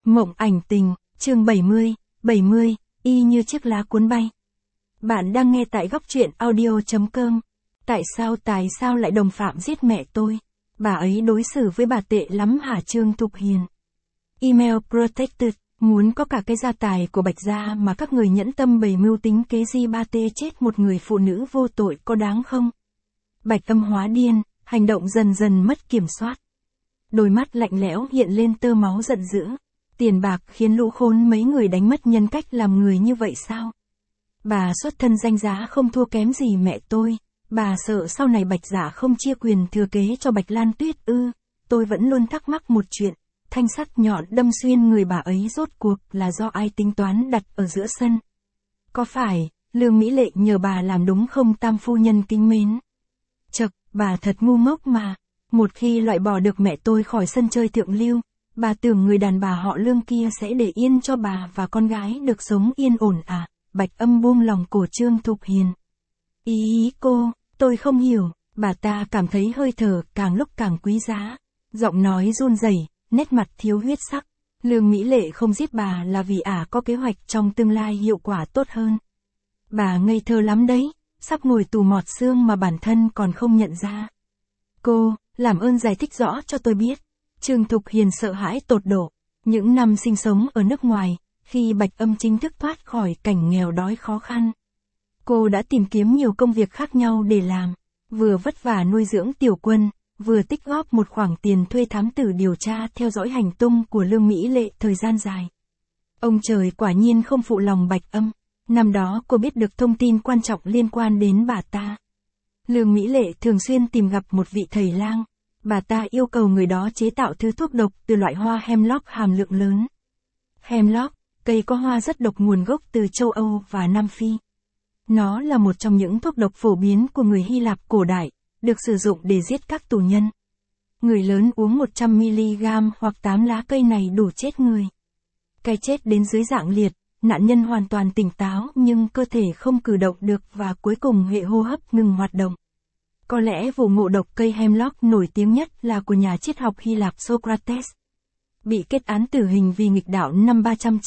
Mộng ảnh tình, chương 70, y như chiếc lá cuốn bay. Bạn đang nghe tại góc truyện audio.com. Tại sao lại đồng phạm giết mẹ tôi? Bà ấy đối xử với bà tệ lắm hả Trương Thục Hiền? Email protected, muốn có cả cái gia tài của Bạch gia mà các người nhẫn tâm bày mưu tính kế di ba tê chết một người phụ nữ vô tội có đáng không? Bạch Âm hóa điên, hành động dần dần mất kiểm soát. Đôi mắt lạnh lẽo hiện lên tơ máu giận dữ. Tiền bạc khiến lũ khốn mấy người đánh mất nhân cách làm người như vậy sao? Bà xuất thân danh giá không thua kém gì mẹ tôi. Bà sợ sau này Bạch Dạ không chia quyền thừa kế cho Bạch Lan Tuyết ư? Tôi vẫn luôn thắc mắc một chuyện. Thanh sắt nhọn đâm xuyên người bà ấy rốt cuộc là do ai tính toán đặt ở giữa sân? Có phải, Lương Mỹ Lệ nhờ bà làm đúng không tam phu nhân kính mến? Chậc, bà thật ngu ngốc mà. Một khi loại bỏ được mẹ tôi khỏi sân chơi thượng lưu, bà tưởng người đàn bà họ Lương kia sẽ để yên cho bà và con gái được sống yên ổn à? Bạch Âm buông lòng cổ Trương Thục Hiền. Ý cô, tôi không hiểu. Bà ta cảm thấy hơi thở càng lúc càng quý giá. Giọng nói run rẩy, nét mặt thiếu huyết sắc. Lương Mỹ Lệ không giết bà là vì có kế hoạch trong tương lai hiệu quả tốt hơn. Bà ngây thơ lắm đấy, sắp ngồi tù mọt xương mà bản thân còn không nhận ra. Cô, làm ơn giải thích rõ cho tôi biết. Trương Thục Hiền sợ hãi tột độ. Những năm sinh sống ở nước ngoài, khi Bạch Âm chính thức thoát khỏi cảnh nghèo đói khó khăn, cô đã tìm kiếm nhiều công việc khác nhau để làm, vừa vất vả nuôi dưỡng Tiểu Quân, vừa tích góp một khoản tiền thuê thám tử điều tra theo dõi hành tung của Lương Mỹ Lệ thời gian dài. Ông trời quả nhiên không phụ lòng Bạch Âm. Năm đó cô biết được thông tin quan trọng liên quan đến bà ta. Lương Mỹ Lệ thường xuyên tìm gặp một vị thầy lang. Bà ta yêu cầu người đó chế tạo thứ thuốc độc từ loại hoa hemlock hàm lượng lớn. Hemlock, cây có hoa rất độc nguồn gốc từ châu Âu và Nam Phi. Nó là một trong những thuốc độc phổ biến của người Hy Lạp cổ đại, được sử dụng để giết các tù nhân. Người lớn uống 100mg hoặc 8 lá cây này đủ chết người. Cái chết đến dưới dạng liệt, nạn nhân hoàn toàn tỉnh táo nhưng cơ thể không cử động được và cuối cùng hệ hô hấp ngừng hoạt động. Có lẽ vụ ngộ độc cây hemlock nổi tiếng nhất là của nhà triết học Hy Lạp Socrates. Bị kết án tử hình vì nghịch đạo năm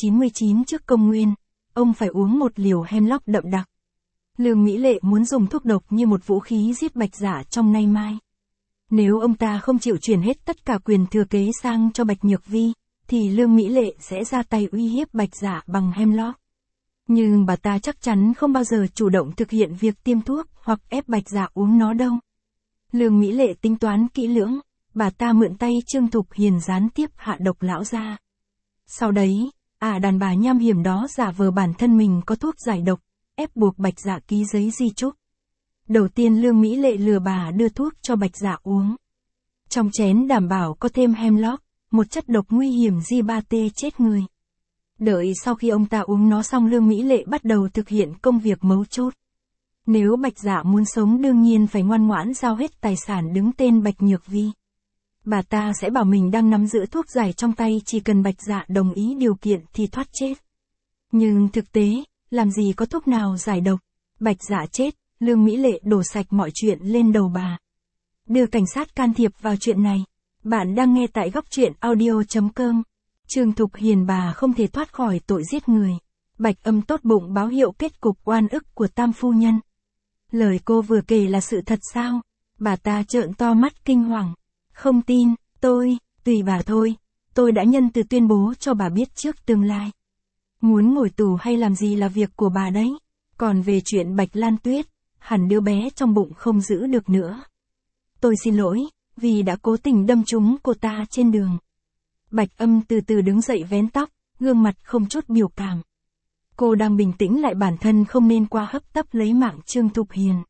399 trước công nguyên, ông phải uống một liều hemlock đậm đặc. Lương Mỹ Lệ muốn dùng thuốc độc như một vũ khí giết Bạch Dạ trong nay mai. Nếu ông ta không chịu chuyển hết tất cả quyền thừa kế sang cho Bạch Nhược Vi, thì Lương Mỹ Lệ sẽ ra tay uy hiếp Bạch Dạ bằng hemlock. Nhưng bà ta chắc chắn không bao giờ chủ động thực hiện việc tiêm thuốc hoặc ép Bạch Dạ uống nó đâu. Lương Mỹ Lệ tính toán kỹ lưỡng, bà ta mượn tay Trương Thục Hiền gián tiếp hạ độc lão ra. Sau đấy, đàn bà nham hiểm đó giả vờ bản thân mình có thuốc giải độc, ép buộc Bạch Dạ ký giấy di chúc. Đầu tiên Lương Mỹ Lệ lừa bà đưa thuốc cho Bạch Dạ uống. Trong chén đảm bảo có thêm hemlock, một chất độc nguy hiểm G3T chết người. Đợi sau khi ông ta uống nó xong Lương Mỹ Lệ bắt đầu thực hiện công việc mấu chốt. Nếu Bạch Dạ muốn sống đương nhiên phải ngoan ngoãn giao hết tài sản đứng tên Bạch Nhược Vi. Bà ta sẽ bảo mình đang nắm giữ thuốc giải trong tay, chỉ cần Bạch Dạ đồng ý điều kiện thì thoát chết. Nhưng thực tế, làm gì có thuốc nào giải độc. Bạch Dạ chết, Lương Mỹ Lệ đổ sạch mọi chuyện lên đầu bà. Đưa cảnh sát can thiệp vào chuyện này. Bạn đang nghe tại góc truyện audio.com. Trương Thục Hiền bà không thể thoát khỏi tội giết người. Bạch Âm tốt bụng báo hiệu kết cục oan ức của tam phu nhân. Lời cô vừa kể là sự thật sao? Bà ta trợn to mắt kinh hoàng. Không tin, tùy bà thôi. Tôi đã nhân từ tuyên bố cho bà biết trước tương lai. Muốn ngồi tù hay làm gì là việc của bà đấy. Còn về chuyện Bạch Lan Tuyết, hẳn đứa bé trong bụng không giữ được nữa. Tôi xin lỗi, vì đã cố tình đâm trúng cô ta trên đường. Bạch Âm từ từ đứng dậy vén tóc, gương mặt không chút biểu cảm. Cô đang bình tĩnh lại bản thân không nên qua hấp tấp lấy mạng Trương Thục Hiền.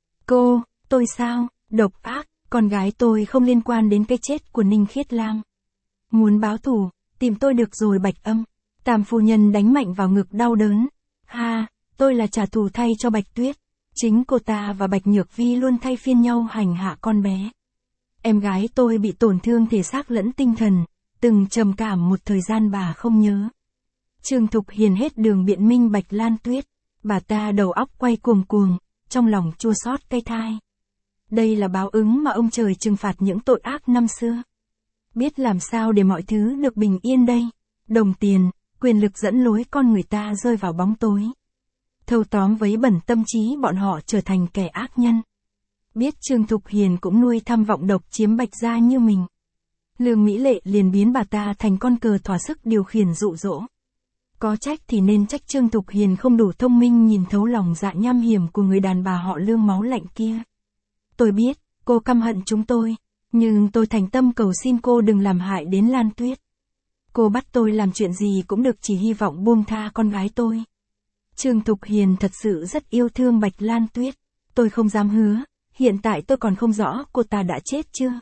Tôi sao, độc ác, con gái tôi không liên quan đến cái chết của Ninh Khiết Lam. Muốn báo thù, tìm tôi được rồi Bạch Âm. Tam phu nhân đánh mạnh vào ngực đau đớn. Tôi là trả thù thay cho Bạch Tuyết. Chính cô ta và Bạch Nhược Vi luôn thay phiên nhau hành hạ con bé. Em gái tôi bị tổn thương thể xác lẫn tinh thần, từng trầm cảm một thời gian bà không nhớ. Trương Thục Hiền hết đường biện minh Bạch Lan Tuyết. Bà ta đầu óc quay cuồng cuồng, trong lòng chua xót cay thai. Đây là báo ứng mà ông trời trừng phạt những tội ác năm xưa. Biết làm sao để mọi thứ được bình yên đây. đồng tiền, quyền lực dẫn lối con người ta rơi vào bóng tối. Thâu tóm vấy bẩn tâm trí bọn họ trở thành kẻ ác nhân. Biết Trương Thục Hiền cũng nuôi tham vọng độc chiếm Bạch gia như mình. Lương Mỹ Lệ liền biến bà ta thành con cờ thỏa sức điều khiển dụ dỗ. Có trách thì nên trách Trương Thục Hiền không đủ thông minh nhìn thấu lòng dạ nham hiểm của người đàn bà họ Lương máu lạnh kia. Tôi biết, cô căm hận chúng tôi, nhưng tôi thành tâm cầu xin cô đừng làm hại đến Lan Tuyết. Cô bắt tôi làm chuyện gì cũng được, chỉ hy vọng buông tha con gái tôi. Trương Thục Hiền thật sự rất yêu thương Bạch Lan Tuyết. Tôi không dám hứa, hiện tại tôi còn không rõ cô ta đã chết chưa.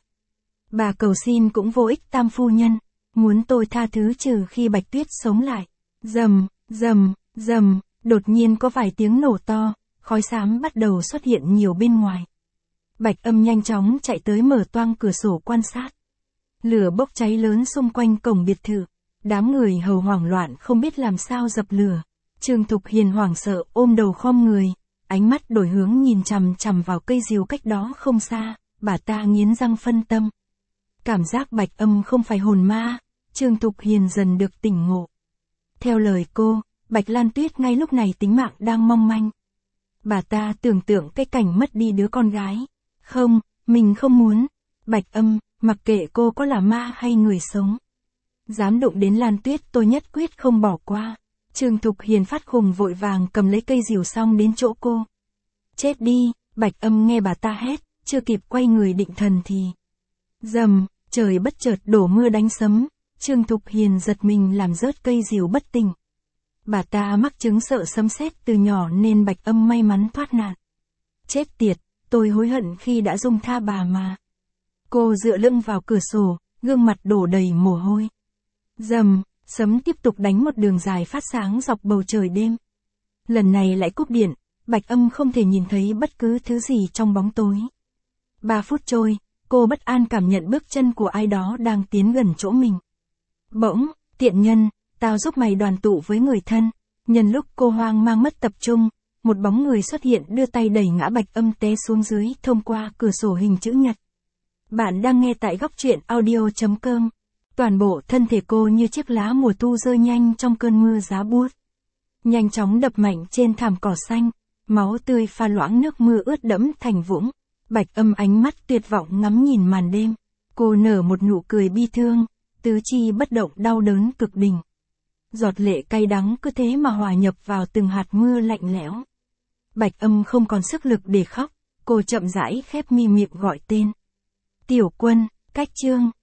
Bà cầu xin cũng vô ích, tam phu nhân, muốn tôi tha thứ trừ khi Bạch Tuyết sống lại. Rầm, rầm, rầm, đột nhiên có vài tiếng nổ to, khói xám bắt đầu xuất hiện nhiều bên ngoài. Bạch Âm nhanh chóng chạy tới mở toang cửa sổ quan sát. Lửa bốc cháy lớn xung quanh cổng biệt thự, đám người hầu hoảng loạn không biết làm sao dập lửa. Trương Thục Hiền hoảng sợ ôm đầu khom người, ánh mắt đổi hướng nhìn chằm chằm vào cây diều cách đó không xa, bà ta nghiến răng phân tâm. Cảm giác Bạch Âm không phải hồn ma, Trương Thục Hiền dần được tỉnh ngộ. Theo lời cô, Bạch Lan Tuyết ngay lúc này tính mạng đang mong manh. Bà ta tưởng tượng cái cảnh mất đi đứa con gái. Không, mình không muốn. Bạch Âm, mặc kệ cô có là ma hay người sống. Dám đụng đến Lan Tuyết tôi nhất quyết không bỏ qua. Trương Thục Hiền phát khùng vội vàng cầm lấy cây diều xong đến chỗ cô. Chết đi, Bạch Âm nghe bà ta hét, chưa kịp quay người định thần thì. Rầm, trời bất chợt đổ mưa đánh sấm, Trương Thục Hiền giật mình làm rớt cây diều bất tỉnh. Bà ta mắc chứng sợ sấm sét từ nhỏ nên Bạch Âm may mắn thoát nạn. Chết tiệt, tôi hối hận khi đã dung tha bà mà. Cô dựa lưng vào cửa sổ, gương mặt đổ đầy mồ hôi. Rầm, sấm tiếp tục đánh một đường dài phát sáng dọc bầu trời đêm. Lần này lại cúp điện, Bạch Âm không thể nhìn thấy bất cứ thứ gì trong bóng tối. 3 phút trôi, cô bất an cảm nhận bước chân của ai đó đang tiến gần chỗ mình. Bỗng, tiện nhân, tao giúp mày đoàn tụ với người thân. Nhân lúc cô hoang mang mất tập trung, một bóng người xuất hiện đưa tay đẩy ngã Bạch Âm té xuống dưới thông qua cửa sổ hình chữ nhật. Bạn đang nghe tại góc truyện audio.com. Toàn bộ thân thể cô như chiếc lá mùa thu rơi nhanh trong cơn mưa giá buốt. Nhanh chóng đập mạnh trên thảm cỏ xanh, máu tươi pha loãng nước mưa ướt đẫm thành vũng. Bạch Âm ánh mắt tuyệt vọng ngắm nhìn màn đêm. Cô nở một nụ cười bi thương, tứ chi bất động đau đớn cực đỉnh. Giọt lệ cay đắng cứ thế mà hòa nhập vào từng hạt mưa lạnh lẽo. Bạch Âm không còn sức lực để khóc, cô chậm rãi khép mi miệng gọi tên. Tiểu Quân, cách chương.